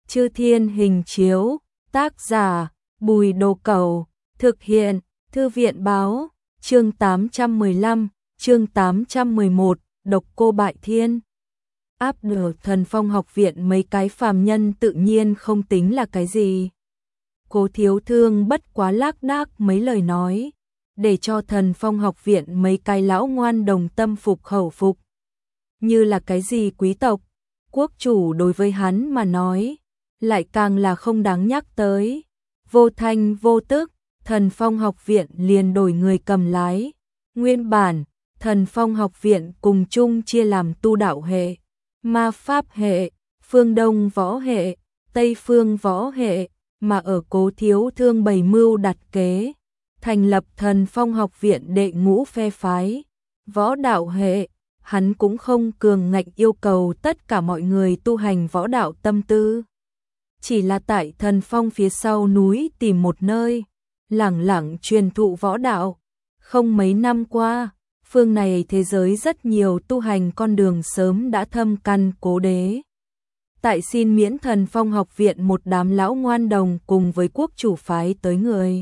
Chư Thiên Hình Chiếu, tác giả Bùi Đồ Cẩu, thực hiện Thư viện Báo, chương 815, chương 811, Độc Cô Bại Thiên. Áp được Thần Phong học viện mấy cái phàm nhân tự nhiên không tính là cái gì. Cố Thiếu Thương bất quá lác đác mấy lời nói, để cho Thần Phong học viện mấy cái lão ngoan đồng tâm phục khẩu phục. Như là cái gì quý tộc, quốc chủ đối với hắn mà nói, lại càng là không đáng nhắc tới. Vô thanh vô tức, Thần Phong học viện liền đổi người cầm lái. Nguyên bản, Thần Phong học viện cùng chung chia làm tu đạo hệ, ma pháp hệ, phương Đông võ hệ, Tây phương võ hệ, mà ở Cố Thiếu Thương bày mưu đặt kế, thành lập Thần Phong học viện đệ ngũ phe phái. Võ đạo hệ, hắn cũng không cường ngạnh yêu cầu tất cả mọi người tu hành võ đạo tâm tư. Chỉ là tại Thần Phong phía sau núi tìm một nơi, lẳng lặng truyền thụ võ đạo. Không mấy năm qua, phương này thế giới rất nhiều tu hành con đường sớm đã thâm căn cố đế. Tại xin miễn Thần Phong học viện một đám lão ngoan đồng cùng với quốc chủ phái tới người.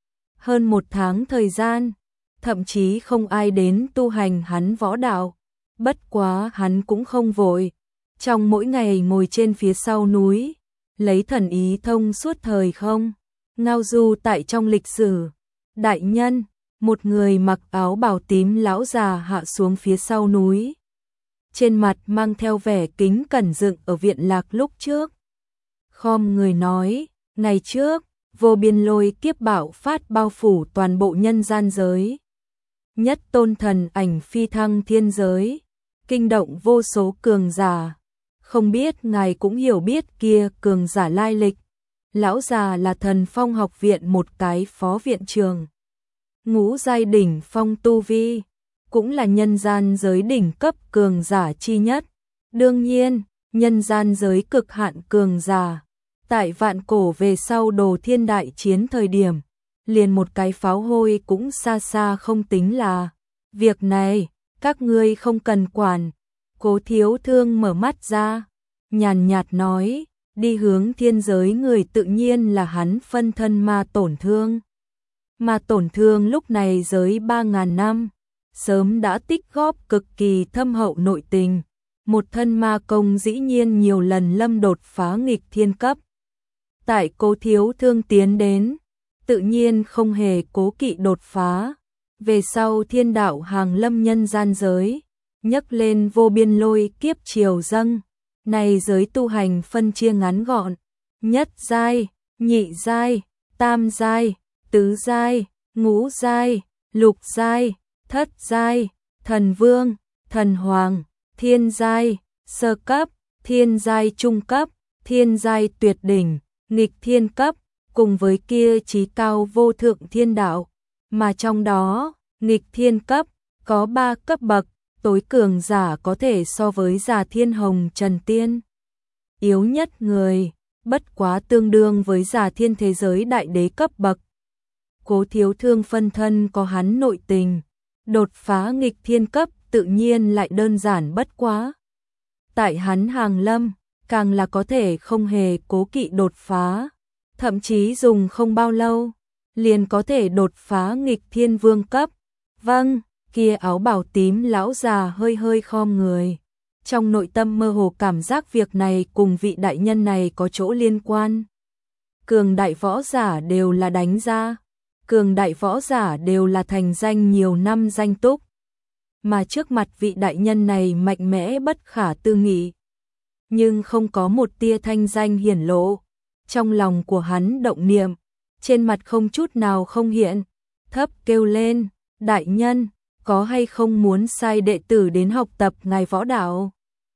Hơn 1 tháng thời gian, thậm chí không ai đến tu hành hắn võ đạo. Bất quá hắn cũng không vội, trong mỗi ngày ngồi trên phía sau núi, lấy thần ý thông suốt thời không, ngao du tại trong lịch sử. Đại nhân, một người mặc áo bào tím lão già hạ xuống phía sau núi, trên mặt mang theo vẻ kính cẩn dựng ở viện lạc lúc trước. Khom người nói, ngày trước, vô biên lôi kiếp bạo phát bao phủ toàn bộ nhân gian giới. Nhất tôn thần ảnh phi thăng thiên giới, kinh động vô số cường giả. Không biết ngài cũng hiểu biết kia cường giả lai lịch. Lão già là Thần Phong học viện một cái phó viện trường. Ngũ giai đỉnh phong tu vi, cũng là nhân gian giới đỉnh cấp cường giả chi nhất. Đương nhiên, nhân gian giới cực hạn cường giả. Tại vạn cổ về sau Đồ Thiên đại chiến thời điểm, liền một cái pháo hôi cũng xa xa không tính là. Việc này, các ngươi không cần quản. Cố Thiếu Thương mở mắt ra, nhàn nhạt nói, đi hướng thiên giới người tự nhiên là hắn phân thân Ma Tổn Thương. Ma Tổn Thương lúc này giới 3.000 năm, sớm đã tích góp cực kỳ thâm hậu nội tình. Một thân ma công dĩ nhiên nhiều lần lâm đột phá nghịch thiên cấp. Tại Cố Thiếu Thương tiến đến, tự nhiên không hề cố kỵ đột phá. Về sau thiên đạo hàng lâm nhân gian giới, nhấc lên vô biên lôi kiếp triều dâng. Này giới tu hành phân chia ngắn gọn, nhất giai, nhị giai, tam giai, tứ giai, ngũ giai, lục giai, thất giai, thần vương, thần hoàng, thiên giai, sơ cấp, thiên giai trung cấp, thiên giai tuyệt đỉnh, nghịch thiên cấp, cùng với kia chí cao vô thượng thiên đạo, mà trong đó, nghịch thiên cấp có 3 cấp bậc, tối cường giả có thể so với Già Thiên Hồng Trần Tiên. Yếu nhất người, bất quá tương đương với Già Thiên thế giới đại đế cấp bậc. Cố Thiếu Thương phân thân có hắn nội tình, đột phá nghịch thiên cấp tự nhiên lại đơn giản bất quá. Tại hắn hàng lâm, càng là có thể không hề cố kỵ đột phá, thậm chí dùng không bao lâu, liền có thể đột phá nghịch thiên vương cấp. Vâng, kia áo bào tím lão già hơi hơi khom người. Trong nội tâm mơ hồ cảm giác việc này cùng vị đại nhân này có chỗ liên quan. Cường đại võ giả đều là đánh ra, cường đại võ giả đều là thành danh nhiều năm danh túc. Mà trước mặt vị đại nhân này mạnh mẽ bất khả tư nghị, nhưng không có một tia thanh danh hiển lộ. Trong lòng của hắn động niệm, trên mặt không chút nào không hiện, thấp kêu lên, đại nhân, có hay không muốn sai đệ tử đến học tập ngài võ đạo?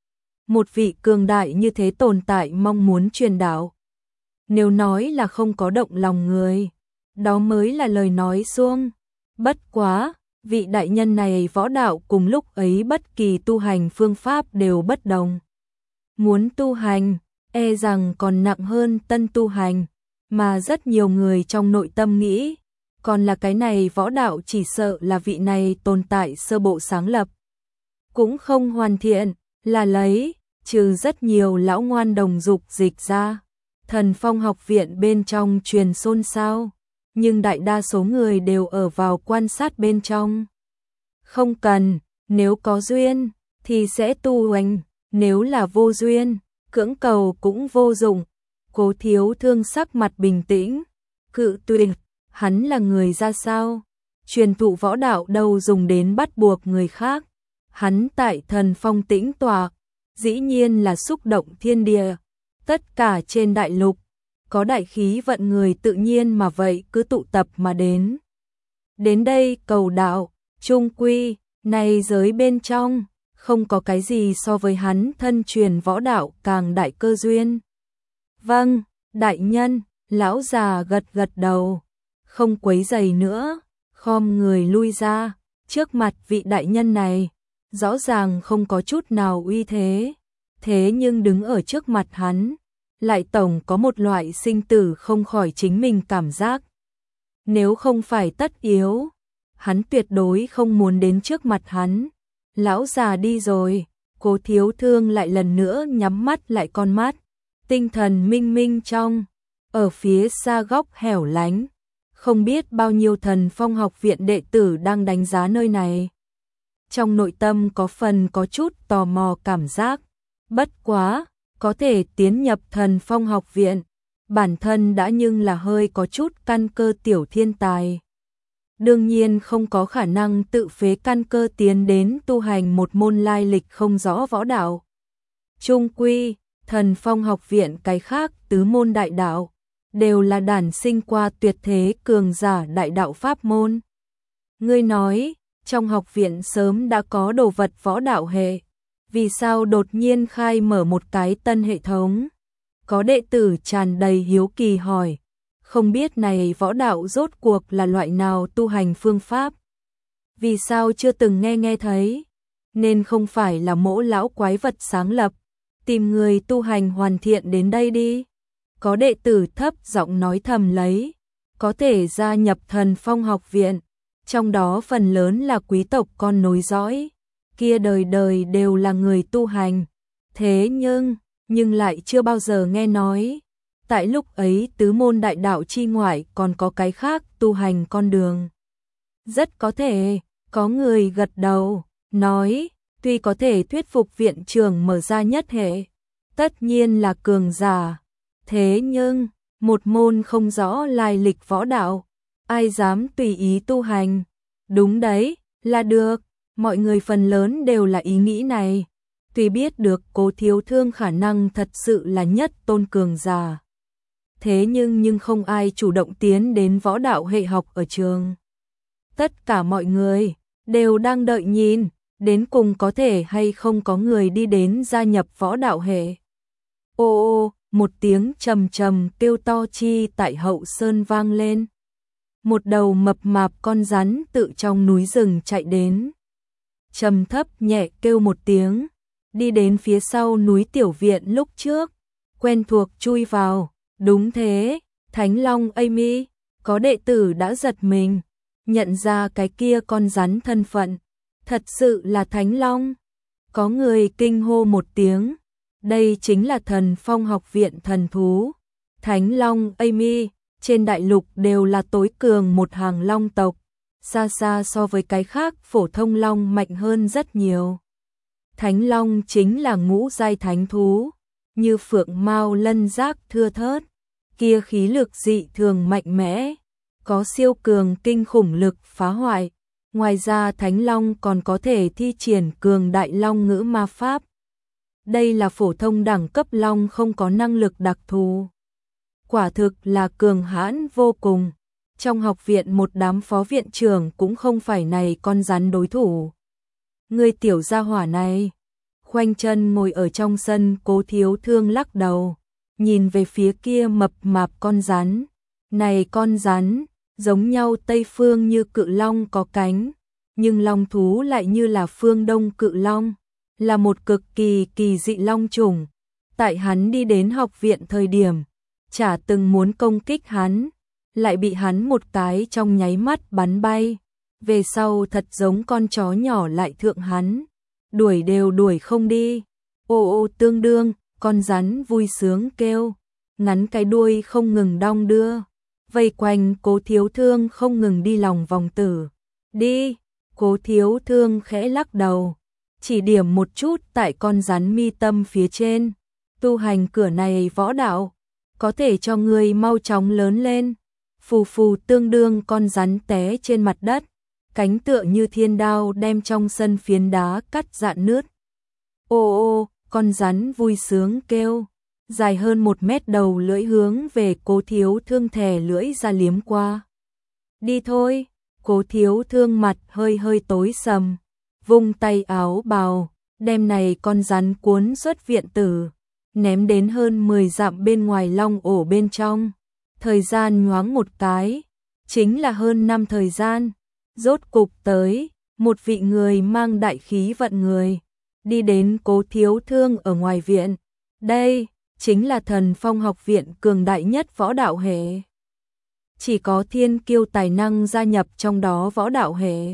Một vị cường đại như thế tồn tại mong muốn truyền đạo. Nếu nói là không có động lòng người, đó mới là lời nói suông. Bất quá, vị đại nhân này võ đạo cùng lúc ấy bất kỳ tu hành phương pháp đều bất đồng. Muốn tu hành, e rằng còn nặng hơn tân tu hành, mà rất nhiều người trong nội tâm nghĩ, còn là cái này võ đạo chỉ sợ là vị này tồn tại sơ bộ sáng lập. Cũng không hoàn thiện, là lấy, trừ rất nhiều lão ngoan đồng dục dịch ra, Thần Phong học viện bên trong truyền xôn xao, nhưng đại đa số người đều ở vào quan sát bên trong. Không cần, nếu có duyên thì sẽ tu hành, nếu là vô duyên, cưỡng cầu cũng vô dụng. Cố Thiếu Thương sắc mặt bình tĩnh, cự tuyệt, hắn là người ra sao? Truyền thụ võ đạo đâu dùng đến bắt buộc người khác. Hắn tại Thần Phong tĩnh tọa, dĩ nhiên là xúc động thiên địa. Tất cả trên đại lục, có đại khí vận người tự nhiên mà vậy cứ tụ tập mà đến. Đến đây cầu đạo, trung quy, này giới bên trong, không có cái gì so với hắn thân truyền võ đạo càng đại cơ duyên. Vâng, đại nhân, lão già gật gật đầu, không quấy rầy nữa, khom người lui ra, trước mặt vị đại nhân này, rõ ràng không có chút nào uy thế, thế nhưng đứng ở trước mặt hắn, lại tổng có một loại sinh tử không khỏi chính mình cảm giác. Nếu không phải tất yếu, hắn tuyệt đối không muốn đến trước mặt hắn. Lão già đi rồi, Cố Thiếu Thương lại lần nữa nhắm mắt lại con mắt, tinh thần minh minh trong, ở phía xa góc hẻo lánh, không biết bao nhiêu Thần Phong học viện đệ tử đang đánh giá nơi này. Trong nội tâm có phần có chút tò mò cảm giác, bất quá, có thể tiến nhập Thần Phong học viện, bản thân đã nhưng là hơi có chút căn cơ tiểu thiên tài. Đương nhiên không có khả năng tự phế căn cơ tiến đến tu hành một môn lai lịch không rõ võ đạo. Trung quy, Thần Phong học viện cái khác tứ môn đại đạo, đều là đản sinh qua tuyệt thế cường giả đại đạo pháp môn. Ngươi nói, trong học viện sớm đã có đồ vật võ đạo hệ, vì sao đột nhiên khai mở một cái tân hệ thống? Có đệ tử tràn đầy hiếu kỳ hỏi, không biết này võ đạo rốt cuộc là loại nào tu hành phương pháp? Vì sao chưa từng nghe thấy? Nên không phải là mỗ lão quái vật sáng lập, tìm người tu hành hoàn thiện đến đây đi. Có đệ tử thấp giọng nói thầm lấy, có thể gia nhập Thần Phong học viện, trong đó phần lớn là quý tộc con nối dõi, kia đời đời đều là người tu hành. Thế nhưng lại chưa bao giờ nghe nói, tại lúc ấy tứ môn đại đạo chi ngoại còn có cái khác tu hành con đường. Rất có thể, có người gật đầu, nói, tuy có thể thuyết phục viện trưởng mở ra nhất hệ, tất nhiên là cường giả. Thế nhưng, một môn không rõ lai lịch võ đạo, ai dám tùy ý tu hành? Đúng đấy, là được, mọi người phần lớn đều là ý nghĩ này. Tuy biết được Cố Thiếu Thương khả năng thật sự là nhất tôn cường giả. Thế nhưng không ai chủ động tiến đến võ đạo hệ học ở trường. Tất cả mọi người đều đang đợi nhìn, đến cùng có thể hay không có người đi đến gia nhập võ đạo hệ. Ô, một tiếng trầm trầm kêu to chi tại hậu sơn vang lên. Một đầu mập mạp con rắn tự trong núi rừng chạy đến. Trầm thấp nhẹ kêu một tiếng, đi đến phía sau núi tiểu viện lúc trước, quen thuộc chui vào. Đúng thế, Thánh Long Amy, có đệ tử đã giật mình, nhận ra cái kia con rắn thân phận, thật sự là Thánh Long. Có người kinh hô một tiếng, đây chính là Thần Phong học viện thần thú. Thánh Long Amy, trên đại lục đều là tối cường một hàng long tộc, xa xa so với cái khác phổ thông long mạnh hơn rất nhiều. Thánh Long chính là ngũ giai thánh thú, như phượng mao lân giác thưa thớt, kia khí lực dị thường mạnh mẽ, có siêu cường kinh khủng lực phá hoại. Ngoài ra Thánh Long còn có thể thi triển cường đại long ngữ ma pháp. Đây là phổ thông đẳng cấp long không có năng lực đặc thù. Quả thực là cường hãn vô cùng. Trong học viện một đám phó viện trưởng cũng không phải này con rắn đối thủ. Người tiểu gia hỏa này, khoanh chân ngồi ở trong sân, Cố Thiếu Thương lắc đầu, nhìn về phía kia mập mạp con rắn. Này con rắn, giống nhau Tây Phương như cự long có cánh, nhưng long thú lại như là phương Đông cự long, là một cực kỳ kỳ dị long chủng. Tại hắn đi đến học viện thời điểm, chả từng muốn công kích hắn, lại bị hắn một cái trong nháy mắt bắn bay. Về sau thật giống con chó nhỏ lại thượng hắn, đuổi đều đuổi không đi. Ô ô tương đương, con rắn vui sướng kêu. ngắn cái đuôi không ngừng đong đưa, vây quanh Cố Thiếu Thương không ngừng đi lòng vòng tử. Đi, Cố Thiếu Thương khẽ lắc đầu, chỉ điểm một chút tại con rắn mi tâm phía trên. Tu hành cửa này võ đạo, có thể cho người mau chóng lớn lên. Phù phù tương đương con rắn té trên mặt đất, cánh tựa như thiên đao đem trong sân phiến đá cắt rạn nứt. Ô ô, con rắn vui sướng kêu, dài hơn 1 mét đầu lưỡi hướng về Cố Thiếu Thương thè lưỡi ra liếm qua. Đi thôi, Cố Thiếu Thương mặt hơi hơi tối sầm, vung tay áo bào, đem này con rắn cuốn xuất viện tử, ném đến hơn 10 dặm bên ngoài long ổ bên trong. Thời gian nhoáng một cái, chính là hơn 5 thời gian, rốt cục tới, một vị người mang đại khí vận người, đi đến Cố Thiếu Thương ở ngoài viện. Đây, chính là Thần Phong học viện cường đại nhất võ đạo hệ. Chỉ có thiên kiêu tài năng gia nhập trong đó võ đạo hệ.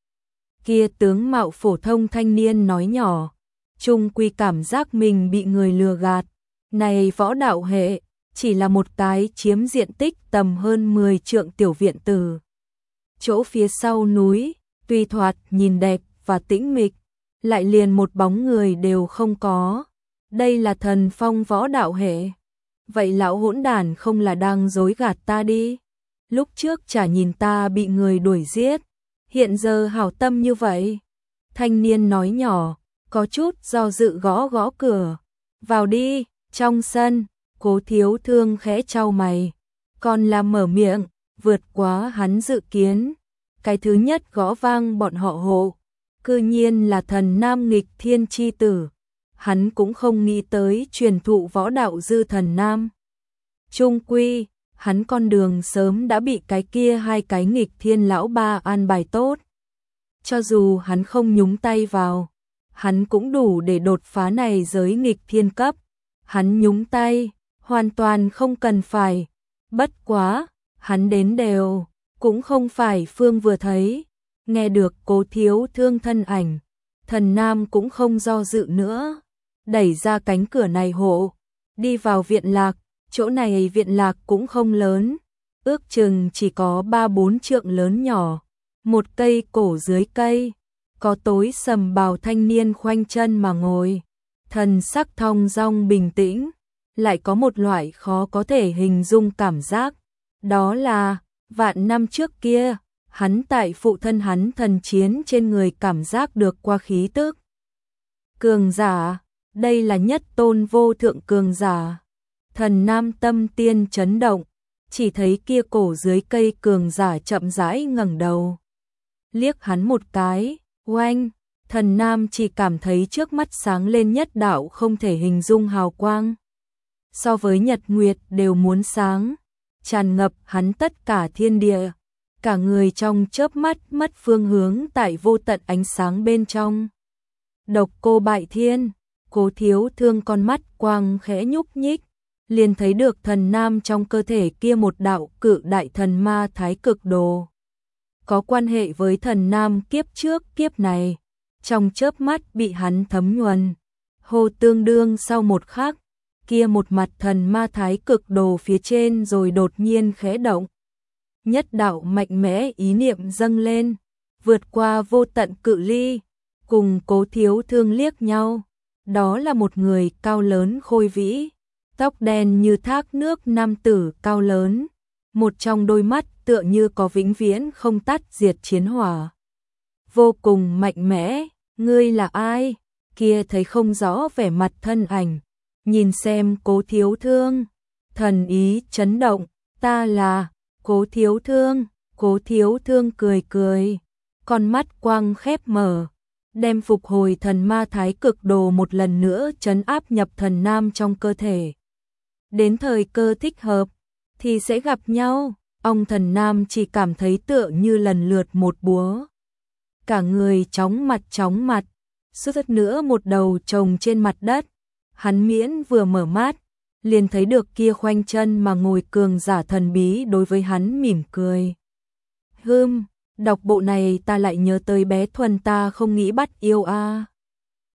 Kia tướng mạo phổ thông thanh niên nói nhỏ, chung quy cảm giác mình bị người lừa gạt. Này võ đạo hệ, chỉ là một cái chiếm diện tích tầm hơn 10 trượng tiểu viện tử. Chỗ phía sau núi, tuy thoạt nhìn đẹp và tĩnh mịch, lại liền một bóng người đều không có. Đây là Thần Phong võ đạo hệ. Vậy lão hỗn đản không là đang dối gạt ta đi? Lúc trước chả nhìn ta bị người đuổi giết, hiện giờ hảo tâm như vậy. Thanh niên nói nhỏ, có chút do dự gõ gõ cửa. Vào đi, trong sân. Cố Thiếu Thương khẽ chau mày, còn là mở miệng, vượt quá hắn dự kiến. Cái thứ nhất gõ vang bọn họ hộ, cư nhiên là Thần Nam nghịch thiên chi tử. Hắn cũng không nghĩ tới truyền thụ võ đạo dư Thần Nam. Trung quy, hắn con đường sớm đã bị cái kia 2 cái nghịch thiên lão ba an bài tốt. Cho dù hắn không nhúng tay vào, hắn cũng đủ để đột phá này giới nghịch thiên cấp. Hắn nhúng tay, hoàn toàn không cần phải. Bất quá, hắn đến đều, cũng không phải Phương vừa thấy. Nghe được Cố Thiếu Thương thân ảnh, Thần Nam cũng không do dự nữa, đẩy ra cánh cửa này hộ, đi vào viện lạc. Chỗ này viện lạc cũng không lớn, ước chừng chỉ có 3-4 trượng lớn nhỏ. Một cây cổ dưới cây, có tối sầm bào thanh niên khoanh chân mà ngồi, thần sắc thong dong bình tĩnh, lại có một loại khó có thể hình dung cảm giác. Đó là, vạn năm trước kia, hắn tại phụ thân hắn thần chiến trên người cảm giác được qua khí tức. Cường giả, đây là nhất tôn vô thượng cường giả. Thần Nam tâm tiên chấn động, chỉ thấy kia cổ dưới cây cường giả chậm rãi ngẩng đầu. Liếc hắn một cái, oanh, Thần Nam chỉ cảm thấy trước mắt sáng lên nhất đạo không thể hình dung hào quang. So với nhật nguyệt đều muốn sáng, tràn ngập hắn tất cả thiên địa. Cả người trong chớp mắt mất phương hướng tại vô tận ánh sáng bên trong. Độc Cô Bại Thiên, Cố Thiếu Thương con mắt quang khẽ nhúc nhích, liền thấy được Thần Nam trong cơ thể kia một đạo cự đại thần ma thái cực đồ. Có quan hệ với Thần Nam kiếp trước kiếp này, trong chớp mắt bị hắn thấm nhuần. Hồ tương đương sau một khắc, kia một mặt thần ma thái cực đồ phía trên rồi đột nhiên khẽ động. Nhất đạo mạnh mẽ ý niệm dâng lên, vượt qua vô tận cự ly, cùng Cố Thiếu Thương liếc nhau. Đó là một người cao lớn khôi vĩ, tóc đen như thác nước nam tử cao lớn, một trong đôi mắt tựa như có vĩnh viễn không tắt diệt chiến hỏa. Vô cùng mạnh mẽ, ngươi là ai? Kia thấy không rõ vẻ mặt thân ảnh, nhìn xem Cố Thiếu Thương, thần ý chấn động, ta là Cố Thiếu Thương. Cố Thiếu Thương cười cười, con mắt quang khép mở, đem phục hồi thần ma thái cực đồ một lần nữa trấn áp nhập Thần Nam trong cơ thể. Đến thời cơ thích hợp thì sẽ gặp nhau. Ông Thần Nam chỉ cảm thấy tựa như lần lượt một búa, cả người chóng mặt, suýt nữa một đầu chồng trên mặt đất. Hắn miễn vừa mở mắt, liền thấy được kia khoanh chân mà ngồi cường giả thần bí đối với hắn mỉm cười. Đọc bộ này ta lại nhớ tới bé Thuần ta không nghĩ bắt yêu a.